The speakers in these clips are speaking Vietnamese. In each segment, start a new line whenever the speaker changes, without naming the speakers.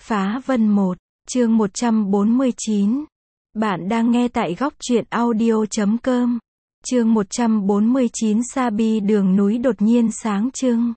Phá Vân 1, chương 149. Bạn đang nghe tại góc truyện audio.com. Chương 149 Sa Bi đường núi đột nhiên sáng trưng.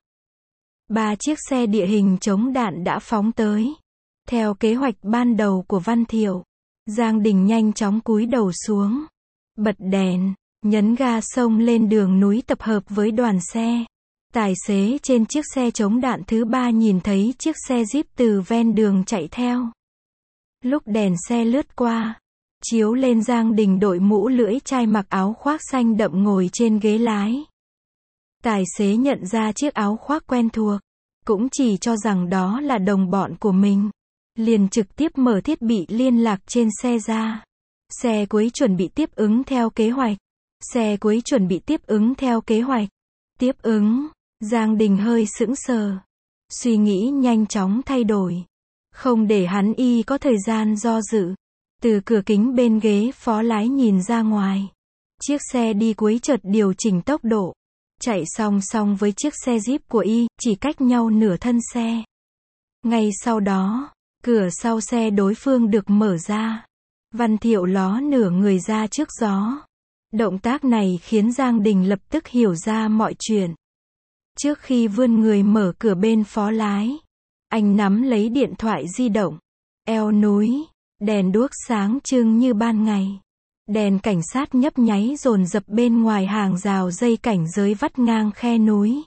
3 chiếc xe địa hình chống đạn đã phóng tới. Theo kế hoạch ban đầu của Văn Thiệu, Giang Đình nhanh chóng cúi đầu xuống, bật đèn, nhấn ga xông lên đường núi tập hợp với đoàn xe. Tài xế trên chiếc xe chống đạn thứ 3 nhìn thấy chiếc xe Jeep từ ven đường chạy theo. Lúc đèn xe lướt qua, chiếu lên Giang Đình đội mũ lưỡi chai mặc áo khoác xanh đậm ngồi trên ghế lái. Tài xế nhận ra chiếc áo khoác quen thuộc, cũng chỉ cho rằng đó là đồng bọn của mình. Liền trực tiếp mở thiết bị liên lạc trên xe ra. Xe cuối chuẩn bị tiếp ứng theo kế hoạch. Xe cuối chuẩn bị tiếp ứng theo kế hoạch. Tiếp ứng. Giang Đình hơi sững sờ. Suy nghĩ nhanh chóng thay đổi. Không để hắn có thời gian do dự. Từ cửa kính bên ghế phó lái nhìn ra ngoài. Chiếc xe đi cuối chợt điều chỉnh tốc độ. Chạy song song với chiếc xe Jeep của chỉ cách nhau nửa thân xe. Ngay sau đó, cửa sau xe đối phương được mở ra. Văn Thiệu ló nửa người ra trước gió. Động tác này khiến Giang Đình lập tức hiểu ra mọi chuyện. Trước khi vươn người mở cửa bên phó lái, anh nắm lấy điện thoại di động. Eo núi, đèn đuốc sáng trưng như ban ngày. Đèn cảnh sát nhấp nháy dồn dập bên ngoài hàng rào dây cảnh giới vắt ngang khe núi.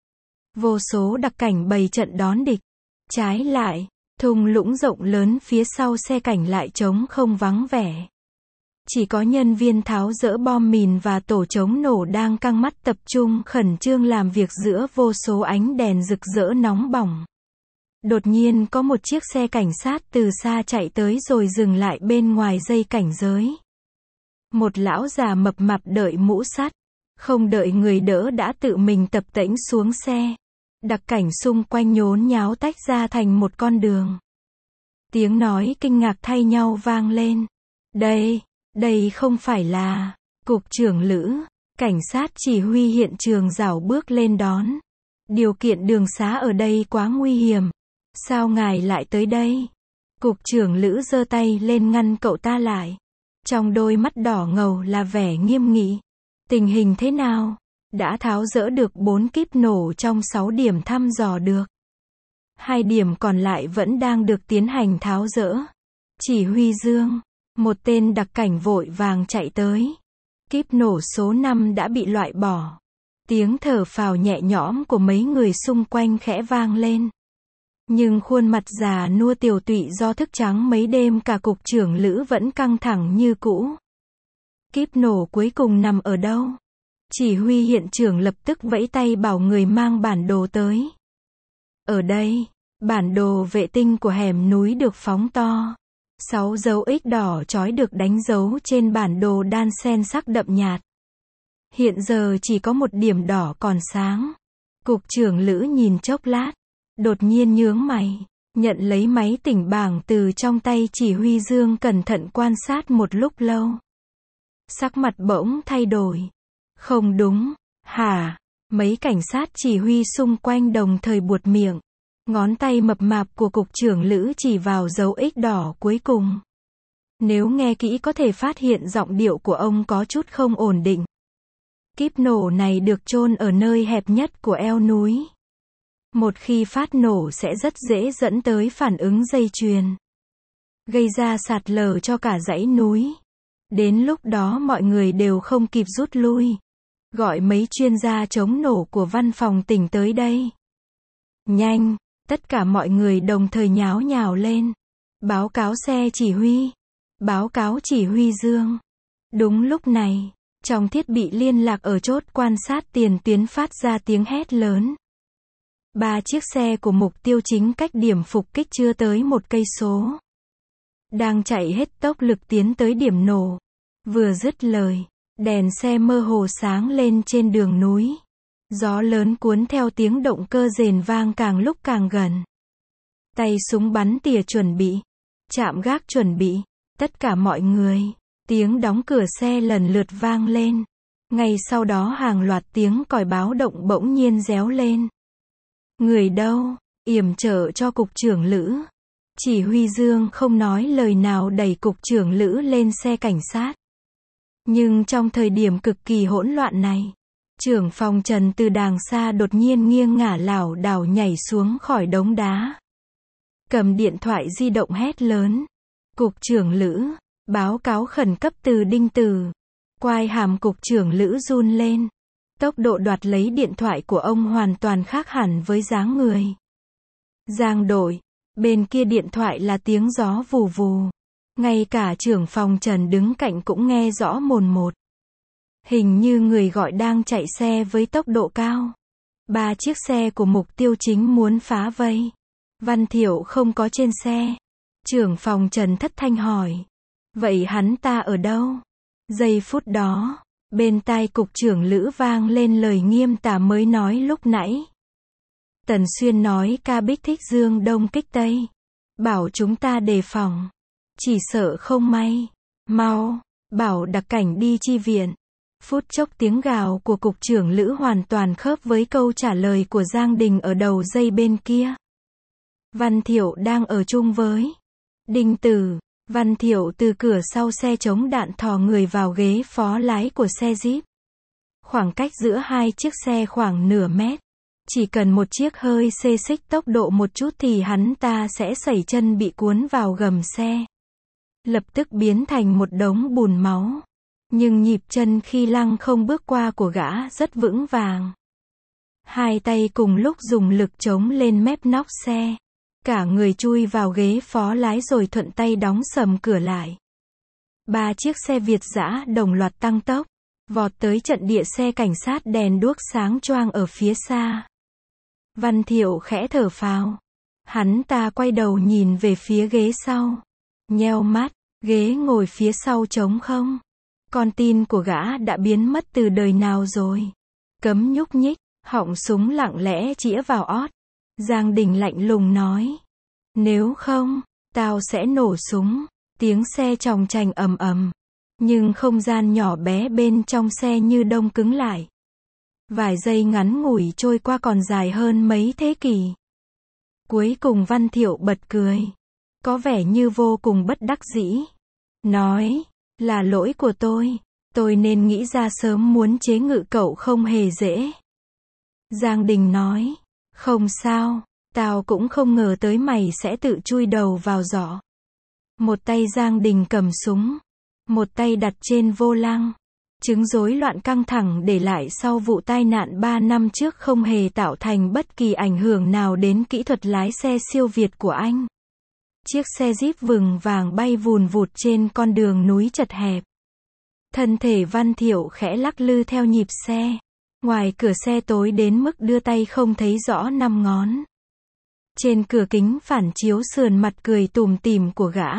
Vô số đặc cảnh bày trận đón địch. Trái lại, thung lũng rộng lớn phía sau xe cảnh lại trống không vắng vẻ. Chỉ có nhân viên tháo dỡ bom mìn và tổ chống nổ đang căng mắt tập trung khẩn trương làm việc giữa vô số ánh đèn rực rỡ nóng bỏng. Đột nhiên có một chiếc xe cảnh sát từ xa chạy tới rồi dừng lại bên ngoài dây cảnh giới. Một lão già mập mạp đợi mũ sắt, không đợi người đỡ đã tự mình tập tễnh xuống xe. Đặc cảnh xung quanh nhốn nháo tách ra thành một con đường. Tiếng nói kinh ngạc thay nhau vang lên. Đây không phải là cục trưởng Lữ. Cảnh sát chỉ huy hiện trường rảo bước lên đón. Điều kiện đường xá ở đây quá nguy hiểm. Sao ngài lại tới đây? Cục trưởng Lữ giơ tay lên ngăn cậu ta lại. Trong đôi mắt đỏ ngầu là vẻ nghiêm nghị. Tình hình thế nào? Đã tháo dỡ được 4 kíp nổ trong 6 điểm thăm dò được. 2 điểm còn lại vẫn đang được tiến hành tháo dỡ. Chỉ huy Dương, một tên đặc cảnh vội vàng chạy tới. Kíp nổ số 5 đã bị loại bỏ. Tiếng thở phào nhẹ nhõm của mấy người xung quanh khẽ vang lên. Nhưng khuôn mặt già nua tiều tụy do thức trắng mấy đêm cả cục trưởng Lữ vẫn căng thẳng như cũ. Kíp nổ cuối cùng nằm ở đâu? Chỉ huy hiện trường lập tức vẫy tay bảo người mang bản đồ tới. Ở đây, bản đồ vệ tinh của hẻm núi được phóng to. 6 dấu X đỏ chói được đánh dấu trên bản đồ đan xen sắc đậm nhạt. Hiện giờ chỉ có một điểm đỏ còn sáng. Cục trưởng Lữ nhìn chốc lát, đột nhiên nhướng mày, nhận lấy máy tỉnh bảng từ trong tay chỉ huy Dương cẩn thận quan sát một lúc lâu. Sắc mặt bỗng thay đổi. Không đúng, hả? Mấy cảnh sát chỉ huy xung quanh đồng thời buột miệng. Ngón tay mập mạp của cục trưởng Lữ chỉ vào dấu X đỏ cuối cùng. Nếu nghe kỹ có thể phát hiện giọng điệu của ông có chút không ổn định. Kíp nổ này được chôn ở nơi hẹp nhất của eo núi. Một khi phát nổ sẽ rất dễ dẫn tới phản ứng dây chuyền. Gây ra sạt lở cho cả dãy núi. Đến lúc đó mọi người đều không kịp rút lui. Gọi mấy chuyên gia chống nổ của văn phòng tỉnh tới đây. Nhanh, tất cả mọi người đồng thời nháo nhào lên. Báo cáo xe chỉ huy. Báo cáo chỉ huy Dương. Đúng lúc này, trong thiết bị liên lạc ở chốt quan sát tiền tuyến phát ra tiếng hét lớn. 3 chiếc xe của mục tiêu chính cách điểm phục kích chưa tới 1 cây số. Đang chạy hết tốc lực tiến tới điểm nổ. Vừa dứt lời, đèn xe mơ hồ sáng lên trên đường núi. Gió lớn cuốn theo tiếng động cơ rền vang càng lúc càng gần. Tay súng bắn tỉa chuẩn bị. Chạm gác chuẩn bị. Tất cả mọi người. Tiếng đóng cửa xe lần lượt vang lên. Ngay sau đó hàng loạt tiếng còi báo động bỗng nhiên réo lên. Người đâu? Yểm trợ cho cục trưởng Lữ. Chỉ huy Dương không nói lời nào đẩy cục trưởng Lữ lên xe cảnh sát. Nhưng trong thời điểm cực kỳ hỗn loạn này, trưởng phòng Trần từ đàng xa đột nhiên nghiêng ngả lảo đảo nhảy xuống khỏi đống đá. Cầm điện thoại di động hét lớn. Cục trưởng Lữ, báo cáo khẩn cấp từ Đinh Từ. Quai hàm cục trưởng Lữ run lên. Tốc độ đoạt lấy điện thoại của ông hoàn toàn khác hẳn với dáng người. Giang đội, bên kia điện thoại là tiếng gió vù vù. Ngay cả trưởng phòng Trần đứng cạnh cũng nghe rõ mồn một. Hình như người gọi đang chạy xe với tốc độ cao. 3 chiếc xe của mục tiêu chính muốn phá vây. Văn Thiệu không có trên xe. Trưởng phòng Trần thất thanh hỏi. Vậy hắn ta ở đâu? Giây phút đó, bên tai cục trưởng Lữ vang lên lời nghiêm tả mới nói lúc nãy. Tần Xuyên nói ca bích thích Dương Đông kích Tây. Bảo chúng ta đề phòng. Chỉ sợ không may. Mau, bảo đặc cảnh đi chi viện. Phút chốc tiếng gào của cục trưởng Lữ hoàn toàn khớp với câu trả lời của Giang Đình ở đầu dây bên kia. Văn Thiệu đang ở chung với Đinh Từ. Văn Thiệu từ cửa sau xe chống đạn thò người vào ghế phó lái của xe Jeep. Khoảng cách giữa hai chiếc xe khoảng nửa mét. Chỉ cần một chiếc hơi xê xích tốc độ một chút thì hắn ta sẽ sẩy chân bị cuốn vào gầm xe. Lập tức biến thành một đống bùn máu. Nhưng nhịp chân khi lăng không bước qua của gã rất vững vàng. Hai tay cùng lúc dùng lực chống lên mép nóc xe. Cả người chui vào ghế phó lái rồi thuận tay đóng sầm cửa lại. 3 chiếc xe Việt dã đồng loạt tăng tốc. Vọt tới trận địa xe cảnh sát đèn đuốc sáng choang ở phía xa. Văn Thiệu khẽ thở phào. Hắn ta quay đầu nhìn về phía ghế sau. Nheo mắt, ghế ngồi phía sau trống không. Con tin của gã đã biến mất từ đời nào rồi. Cấm nhúc nhích, họng súng lặng lẽ chĩa vào ót. Giang Đình lạnh lùng nói. Nếu không, tao sẽ nổ súng. Tiếng xe chòng chành ầm ầm. Nhưng không gian nhỏ bé bên trong xe như đông cứng lại. Vài giây ngắn ngủi trôi qua còn dài hơn mấy thế kỷ. Cuối cùng Văn Thiệu bật cười. Có vẻ như vô cùng bất đắc dĩ. Nói, là lỗi của tôi. Tôi nên nghĩ ra sớm muốn chế ngự cậu không hề dễ. Giang Đình nói, không sao, tao cũng không ngờ tới mày sẽ tự chui đầu vào giỏ. Một tay Giang Đình cầm súng. Một tay đặt trên vô lăng. Chứng rối loạn căng thẳng để lại sau vụ tai nạn 3 năm trước không hề tạo thành bất kỳ ảnh hưởng nào đến kỹ thuật lái xe siêu việt của anh. Chiếc xe Jeep vừng vàng bay vùn vụt trên con đường núi chật hẹp. Thân thể Văn Thiệu khẽ lắc lư theo nhịp xe. Ngoài cửa xe tối đến mức đưa tay không thấy rõ 5 ngón. Trên cửa kính phản chiếu sườn mặt cười tủm tỉm của gã.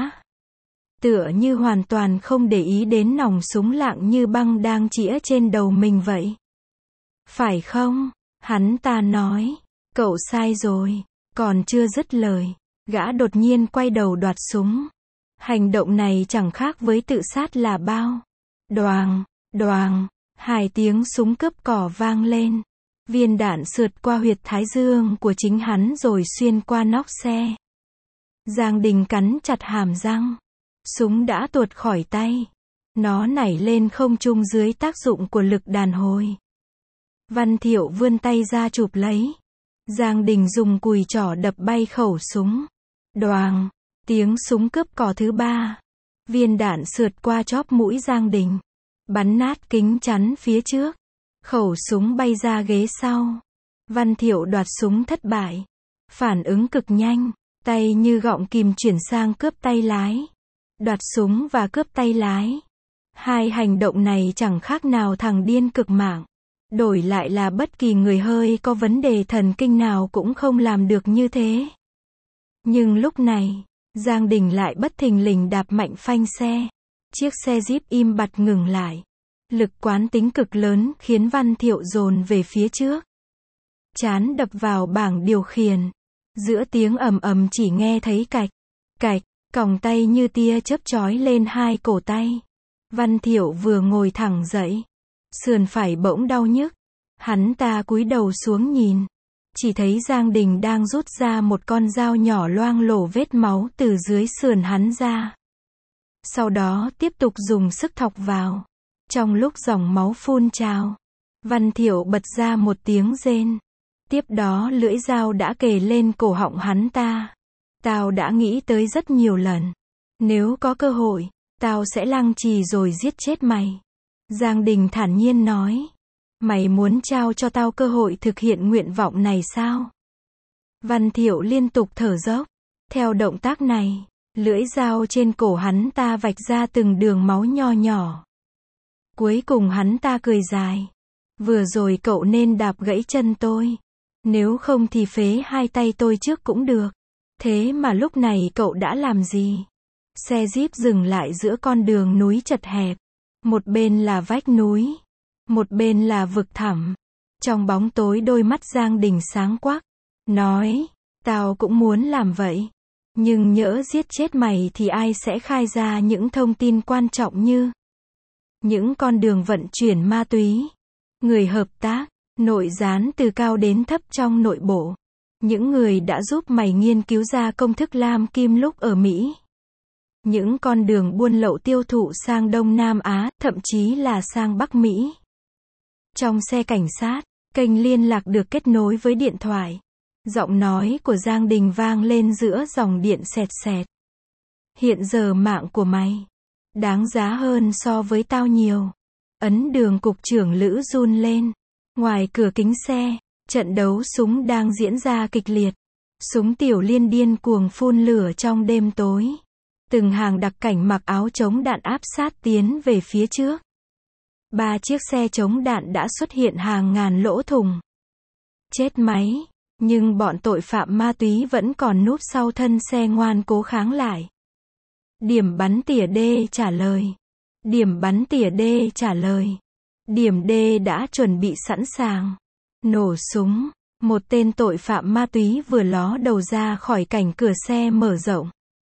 Tựa như hoàn toàn không để ý đến nòng súng lặng như băng đang chĩa trên đầu mình vậy. Phải không? Hắn ta nói. Cậu sai rồi. Còn chưa dứt lời. Gã đột nhiên quay đầu đoạt súng. Hành động này chẳng khác với tự sát là bao. Đoàng, đoàng, 2 tiếng súng cướp cỏ vang lên. Viên đạn sượt qua huyệt thái dương của chính hắn rồi xuyên qua nóc xe. Giang Đình cắn chặt hàm răng. Súng đã tuột khỏi tay. Nó nảy lên không trung dưới tác dụng của lực đàn hồi. Văn Thiệu vươn tay ra chụp lấy. Giang Đình dùng cùi trỏ đập bay khẩu súng. Đoàng, tiếng súng cướp cò thứ 3. Viên đạn sượt qua chóp mũi Giang Đình. Bắn nát kính chắn phía trước. Khẩu súng bay ra ghế sau. Văn Thiệu đoạt súng thất bại. Phản ứng cực nhanh. Tay như gọng kìm chuyển sang cướp tay lái. Đoạt súng và cướp tay lái. 2 hành động này chẳng khác nào thằng điên cực mạng. Đổi lại là bất kỳ người hơi có vấn đề thần kinh nào cũng không làm được như thế. Nhưng lúc này, Giang Đình lại bất thình lình đạp mạnh phanh xe. Chiếc xe Jeep im bặt ngừng lại. Lực quán tính cực lớn khiến Văn Thiệu dồn về phía trước. Trán đập vào bảng điều khiển. Giữa tiếng ầm ầm chỉ nghe thấy cạch, cạch, còng tay như tia chớp chói lên 2 cổ tay. Văn Thiệu vừa ngồi thẳng dậy. Sườn phải bỗng đau nhức. Hắn ta cúi đầu xuống nhìn. chỉ thấy Giang Đình đang rút ra một con dao nhỏ loang lổ vết máu từ dưới sườn hắn ra. Sau đó tiếp tục dùng sức thọc vào. Trong lúc dòng máu phun trào, Văn Thiệu bật ra một tiếng rên. Tiếp đó lưỡi dao đã kề lên cổ họng hắn ta. Tao đã nghĩ tới rất nhiều lần. Nếu có cơ hội, tao sẽ lăng trì rồi giết chết mày. Giang Đình thản nhiên nói. Mày muốn trao cho tao cơ hội thực hiện nguyện vọng này sao? Văn Thiệu liên tục thở dốc. Theo động tác này, lưỡi dao trên cổ hắn ta vạch ra từng đường máu nho nhỏ. Cuối cùng hắn ta cười dài. Vừa rồi cậu nên đạp gãy chân tôi. Nếu không thì phế hai tay tôi trước cũng được. Thế mà lúc này cậu đã làm gì? Xe Jeep dừng lại giữa con đường núi chật hẹp. Một bên là vách núi, một bên là vực thẳm. Trong bóng tối đôi mắt Giang Đình sáng quắc. Nói, tao cũng muốn làm vậy. Nhưng nhỡ giết chết mày thì ai sẽ khai ra những thông tin quan trọng như những con đường vận chuyển ma túy, người hợp tác, nội gián từ cao đến thấp trong nội bộ. Những người đã giúp mày nghiên cứu ra công thức lam kim lúc ở Mỹ. Những con đường buôn lậu tiêu thụ sang Đông Nam Á, thậm chí là sang Bắc Mỹ. Trong xe cảnh sát, kênh liên lạc được kết nối với điện thoại. Giọng nói của Giang Đình vang lên giữa dòng điện sẹt sẹt. Hiện giờ mạng của mày đáng giá hơn so với tao nhiều. Ấn Đường cục trưởng Lữ run lên. Ngoài cửa kính xe, trận đấu súng đang diễn ra kịch liệt. Súng tiểu liên điên cuồng phun lửa trong đêm tối. Từng hàng đặc cảnh mặc áo chống đạn áp sát tiến về phía trước. 3 chiếc xe chống đạn đã xuất hiện hàng ngàn lỗ thủng. Chết máy, nhưng bọn tội phạm ma túy vẫn còn núp sau thân xe ngoan cố kháng lại. Điểm bắn tỉa D trả lời. Điểm bắn tỉa D trả lời. Điểm D đã chuẩn bị sẵn sàng. Nổ súng, một tên tội phạm ma túy vừa ló đầu ra khỏi cảnh cửa xe mở rộng.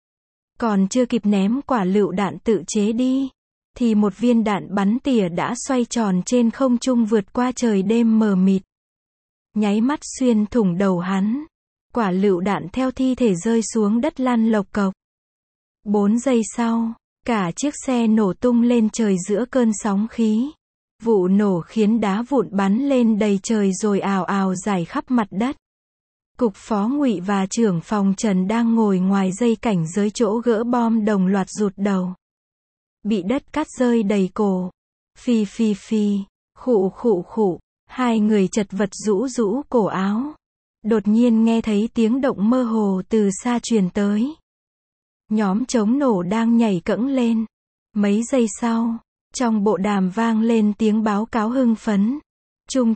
Còn chưa kịp ném quả lựu đạn tự chế đi, thì một viên đạn bắn tỉa đã xoay tròn trên không trung vượt qua trời đêm mờ mịt. Nháy mắt xuyên thủng đầu hắn. Quả lựu đạn theo thi thể rơi xuống đất lăn lộc cộc. 4 giây sau, cả chiếc xe nổ tung lên trời giữa cơn sóng khí. Vụ nổ khiến đá vụn bắn lên đầy trời rồi ào ào rải khắp mặt đất. Cục phó Ngụy và trưởng phòng Trần đang ngồi ngoài dây cảnh giới chỗ gỡ bom đồng loạt rụt đầu. Bị đất cát rơi đầy cổ. Phi phi phi, khụ khụ khụ, hai người chật vật rũ rũ cổ áo. Đột nhiên nghe thấy tiếng động mơ hồ từ xa truyền tới. Nhóm chống nổ đang nhảy cẫng lên. Mấy giây sau, trong bộ đàm vang lên tiếng báo cáo hưng phấn. Trung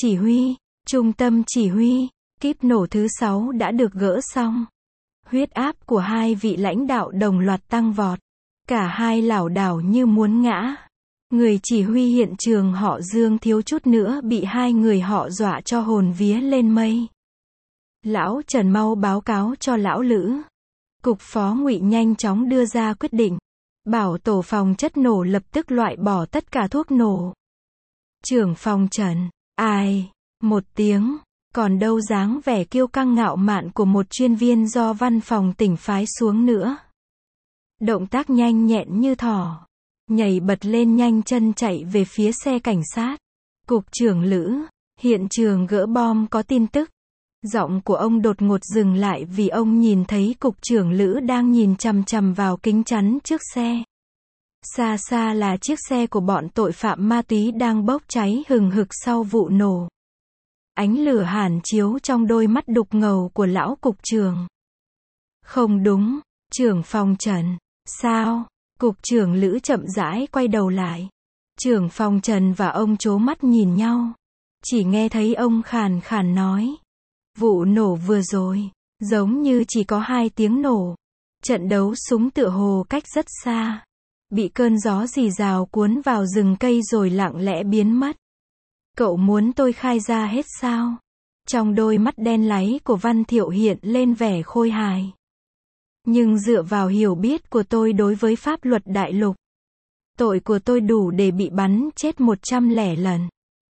tâm chỉ huy, kíp nổ thứ 6 đã được gỡ xong. Huyết áp của hai vị lãnh đạo đồng loạt tăng vọt. Cả hai lảo đảo như muốn ngã. Người chỉ huy hiện trường họ Dương thiếu chút nữa bị hai người họ dọa cho hồn vía lên mây. Lão Trần mau báo cáo cho lão Lữ. Cục phó Ngụy nhanh chóng đưa ra quyết định. Bảo tổ phòng chất nổ lập tức loại bỏ tất cả thuốc nổ. Trưởng phòng Trần, ai? Một tiếng. Còn đâu dáng vẻ kiêu căng ngạo mạn của một chuyên viên do văn phòng tỉnh phái xuống nữa. Động tác nhanh nhẹn như thỏ. Nhảy bật lên nhanh chân chạy về phía xe cảnh sát. Cục trưởng Lữ, hiện trường gỡ bom có tin tức. Giọng của ông đột ngột dừng lại vì ông nhìn thấy cục trưởng Lữ đang nhìn chằm chằm vào kính chắn trước xe. Xa xa là chiếc xe của bọn tội phạm ma túy đang bốc cháy hừng hực sau vụ nổ. Ánh lửa hàn chiếu trong đôi mắt đục ngầu của lão cục trưởng. Không đúng, trưởng phòng Trần. Sao? Cục trưởng Lữ chậm rãi quay đầu lại. Trưởng phòng Trần và ông trố mắt nhìn nhau. Chỉ nghe thấy ông khàn khàn nói. Vụ nổ vừa rồi, giống như chỉ có 2 tiếng nổ. Trận đấu súng tựa hồ cách rất xa. Bị cơn gió rì rào cuốn vào rừng cây rồi lặng lẽ biến mất. Cậu muốn tôi khai ra hết sao? Trong đôi mắt đen láy của Văn Thiệu hiện lên vẻ khôi hài. Nhưng dựa vào hiểu biết của tôi đối với pháp luật đại lục, tội của tôi đủ để bị bắn chết 100 lần.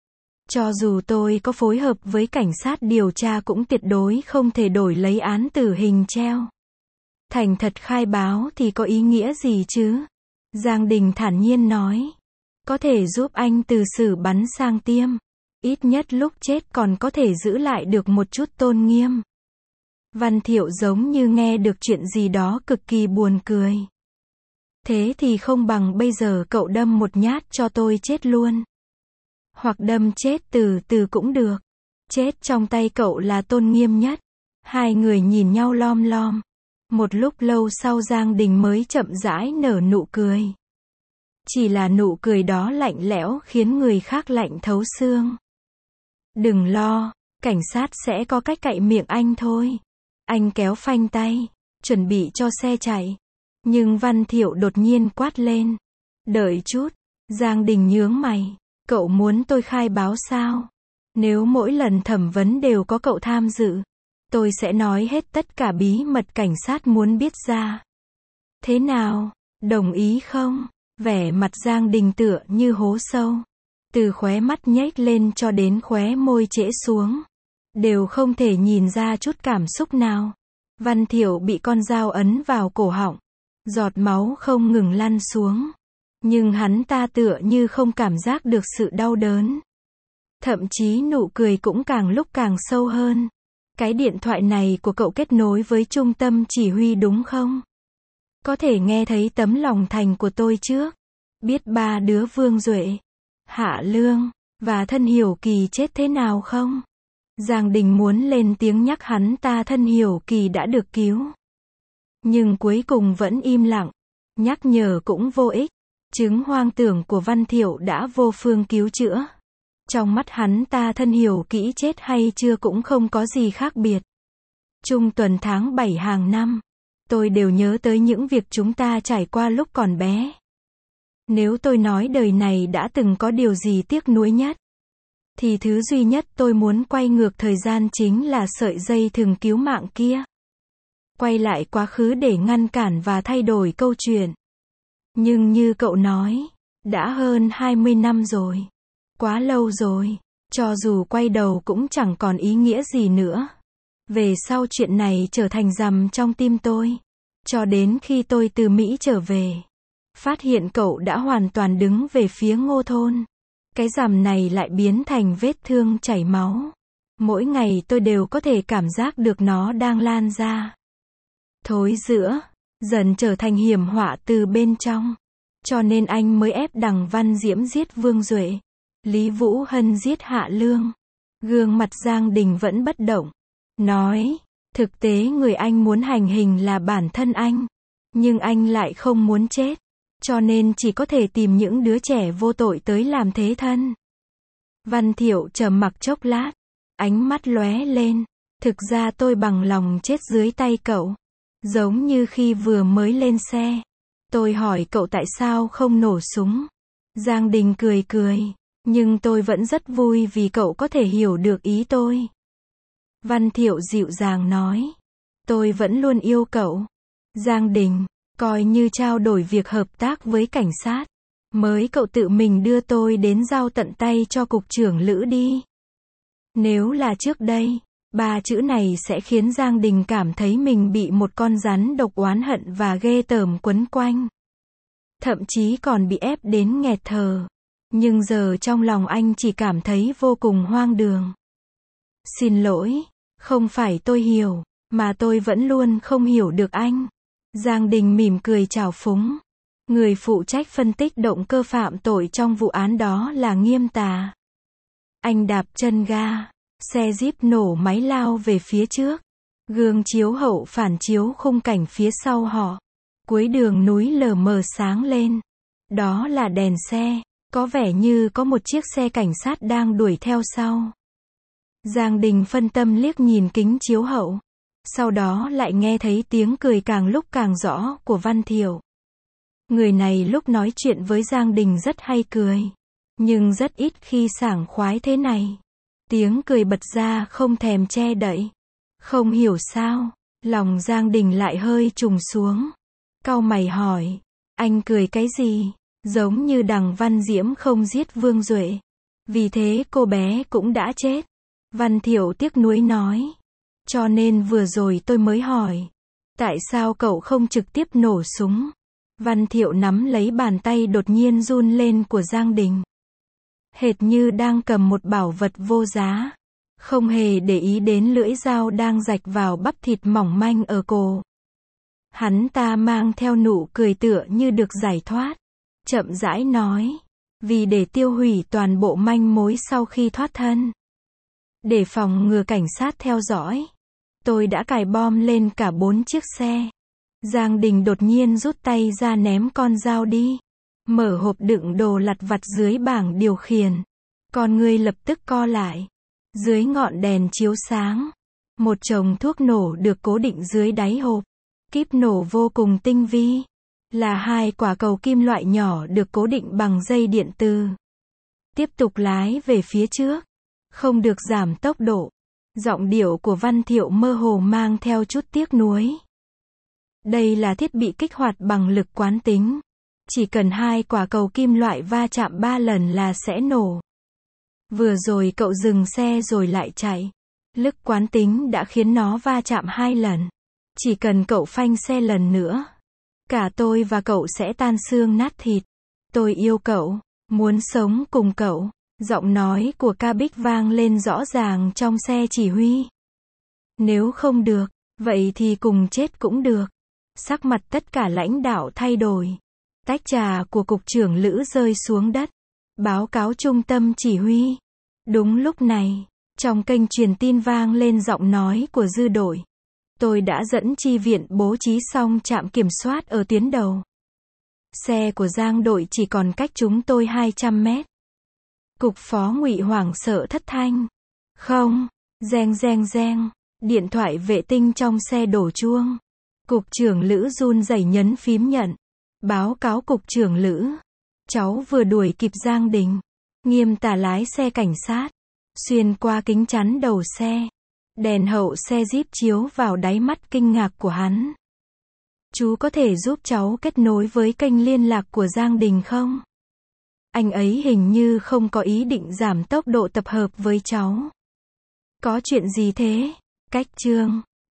Cho dù tôi có phối hợp với cảnh sát điều tra cũng tuyệt đối không thể đổi lấy án tử hình treo. Thành thật khai báo thì có ý nghĩa gì chứ? Giang Đình thản nhiên nói. Có thể giúp anh từ xử bắn sang tiêm. Ít nhất lúc chết còn có thể giữ lại được một chút tôn nghiêm. Văn Thiệu giống như nghe được chuyện gì đó cực kỳ buồn cười. Thế thì không bằng bây giờ cậu đâm một nhát cho tôi chết luôn. Hoặc đâm chết từ từ cũng được. Chết trong tay cậu là tôn nghiêm nhất. Hai người nhìn nhau lom lom. Một lúc lâu sau Giang Đình mới chậm rãi nở nụ cười. Chỉ là nụ cười đó lạnh lẽo khiến người khác lạnh thấu xương. Đừng lo, cảnh sát sẽ có cách cạy miệng anh thôi. Anh kéo phanh tay, chuẩn bị cho xe chạy. Nhưng Văn Thiệu đột nhiên quát lên. Đợi chút, Giang Đình nhướng mày. Cậu muốn tôi khai báo sao? Nếu mỗi lần thẩm vấn đều có cậu tham dự, tôi sẽ nói hết tất cả bí mật cảnh sát muốn biết ra. Thế nào, đồng ý không? Vẻ mặt Giang Đình tựa như hố sâu. Từ khóe mắt nhếch lên cho đến khóe môi trễ xuống. Đều không thể nhìn ra chút cảm xúc nào. Văn Thiệu bị con dao ấn vào cổ họng. Giọt máu không ngừng lăn xuống. Nhưng hắn ta tựa như không cảm giác được sự đau đớn. Thậm chí nụ cười cũng càng lúc càng sâu hơn. Cái điện thoại này của cậu kết nối với trung tâm chỉ huy đúng không? Có thể nghe thấy tấm lòng thành của tôi trước. Biết ba đứa Vương Duệ, Hạ Lương, và Thân Hiểu Kỳ chết thế nào không? Giang Đình muốn lên tiếng nhắc hắn ta Thân Hiểu Kỳ đã được cứu. Nhưng cuối cùng vẫn im lặng. Nhắc nhở cũng vô ích. Chứng hoang tưởng của Văn Thiệu đã vô phương cứu chữa. Trong mắt hắn ta Thân Hiểu Kỹ chết hay chưa cũng không có gì khác biệt. Trung tuần tháng 7 hàng năm, tôi đều nhớ tới những việc chúng ta trải qua lúc còn bé. Nếu tôi nói đời này đã từng có điều gì tiếc nuối nhất, thì thứ duy nhất tôi muốn quay ngược thời gian chính là sợi dây thừng cứu mạng kia. Quay lại quá khứ để ngăn cản và thay đổi câu chuyện. Nhưng như cậu nói, đã hơn 20 năm rồi. Quá lâu rồi. Cho dù quay đầu cũng chẳng còn ý nghĩa gì nữa. Về sau chuyện này trở thành rằm trong tim tôi. Cho đến khi tôi từ Mỹ trở về. Phát hiện cậu đã hoàn toàn đứng về phía Ngô Thôn. Cái rằm này lại biến thành vết thương chảy máu. Mỗi ngày tôi đều có thể cảm giác được nó đang lan ra. Thối rữa. Dần trở thành hiểm họa từ bên trong. Cho nên anh mới ép Đằng Văn Diễm giết Vương Duệ. Lý Vũ Hân giết Hạ Lương. Gương mặt Giang Đình vẫn bất động. Nói, thực tế người anh muốn hành hình là bản thân anh. Nhưng anh lại không muốn chết. Cho nên chỉ có thể tìm những đứa trẻ vô tội tới làm thế thân. Văn Thiệu trầm mặc chốc lát. Ánh mắt lóe lên. Thực ra tôi bằng lòng chết dưới tay cậu. Giống như khi vừa mới lên xe. Tôi hỏi cậu tại sao không nổ súng. Giang Đình cười cười. Nhưng tôi vẫn rất vui vì cậu có thể hiểu được ý tôi. Văn Thiệu dịu dàng nói. Tôi vẫn luôn yêu cậu. Giang Đình, coi như trao đổi việc hợp tác với cảnh sát. Mới cậu tự mình đưa tôi đến giao tận tay cho cục trưởng Lữ đi. Nếu là trước đây, ba chữ này sẽ khiến Giang Đình cảm thấy mình bị một con rắn độc oán hận và ghê tởm quấn quanh. Thậm chí còn bị ép đến nghẹt thở. Nhưng giờ trong lòng anh chỉ cảm thấy vô cùng hoang đường. Xin lỗi, không phải tôi hiểu, mà tôi vẫn luôn không hiểu được anh. Giang Đình mỉm cười trào phúng. Người phụ trách phân tích động cơ phạm tội trong vụ án đó là Nghiêm Tà. Anh đạp chân ga, xe Jeep nổ máy lao về phía trước. Gương chiếu hậu phản chiếu khung cảnh phía sau họ. Cuối đường núi lờ mờ sáng lên. Đó là đèn xe. Có vẻ như có một chiếc xe cảnh sát đang đuổi theo sau. Giang Đình phân tâm liếc nhìn kính chiếu hậu. Sau đó lại nghe thấy tiếng cười càng lúc càng rõ của Văn Thiệu. Người này lúc nói chuyện với Giang Đình rất hay cười. Nhưng rất ít khi sảng khoái thế này. Tiếng cười bật ra không thèm che đậy. Không hiểu sao, lòng Giang Đình lại hơi trùng xuống. Cau mày hỏi, anh cười cái gì? Giống như Đằng Văn Diễm không giết Vương Duệ. Vì thế cô bé cũng đã chết. Văn Thiệu tiếc nuối nói. Cho nên vừa rồi tôi mới hỏi. Tại sao cậu không trực tiếp nổ súng? Văn Thiệu nắm lấy bàn tay đột nhiên run lên của Giang Đình. Hệt như đang cầm một bảo vật vô giá. Không hề để ý đến lưỡi dao đang rạch vào bắp thịt mỏng manh ở cổ. Hắn ta mang theo nụ cười tựa như được giải thoát. Chậm rãi nói. Vì để tiêu hủy toàn bộ manh mối sau khi thoát thân. Để phòng ngừa cảnh sát theo dõi. Tôi đã cài bom lên cả 4 chiếc xe. Giang Đình đột nhiên rút tay ra ném con dao đi. Mở hộp đựng đồ lặt vặt dưới bảng điều khiển. Con người lập tức co lại. Dưới ngọn đèn chiếu sáng. Một chồng thuốc nổ được cố định dưới đáy hộp. Kíp nổ vô cùng tinh vi. Là 2 quả cầu kim loại nhỏ được cố định bằng dây điện từ. Tiếp tục lái về phía trước. Không được giảm tốc độ. Giọng điệu của Văn Thiệu mơ hồ mang theo chút tiếc nuối. Đây là thiết bị kích hoạt bằng lực quán tính. Chỉ cần 2 quả cầu kim loại va chạm 3 lần là sẽ nổ. Vừa rồi cậu dừng xe rồi lại chạy. Lực quán tính đã khiến nó va chạm 2 lần. Chỉ cần cậu phanh xe lần nữa. Cả tôi và cậu sẽ tan xương nát thịt. Tôi yêu cậu. Muốn sống cùng cậu. Giọng nói của Ca Bích vang lên rõ ràng trong xe chỉ huy. Nếu không được, vậy thì cùng chết cũng được. Sắc mặt tất cả lãnh đạo thay đổi. Tách trà của cục trưởng Lữ rơi xuống đất. Báo cáo trung tâm chỉ huy. Đúng lúc này, trong kênh truyền tin vang lên giọng nói của dư đội. Tôi đã dẫn chi viện bố trí xong trạm kiểm soát ở tuyến đầu. Xe của Giang đội chỉ còn cách chúng tôi 200 mét. Cục phó Ngụy hoảng sợ thất thanh. Không, reng reng reng, điện thoại vệ tinh trong xe đổ chuông. Cục trưởng Lữ run rẩy nhấn phím nhận. Báo cáo cục trưởng Lữ. Cháu vừa đuổi kịp Giang Đình. Nghiêm tả lái xe cảnh sát. Xuyên qua kính chắn đầu xe. Đèn hậu xe Jeep chiếu vào đáy mắt kinh ngạc của hắn. Chú có thể giúp cháu kết nối với kênh liên lạc của Giang Đình không? Anh ấy hình như không có ý định giảm tốc độ tập hợp với cháu. Có chuyện gì thế? Cách chương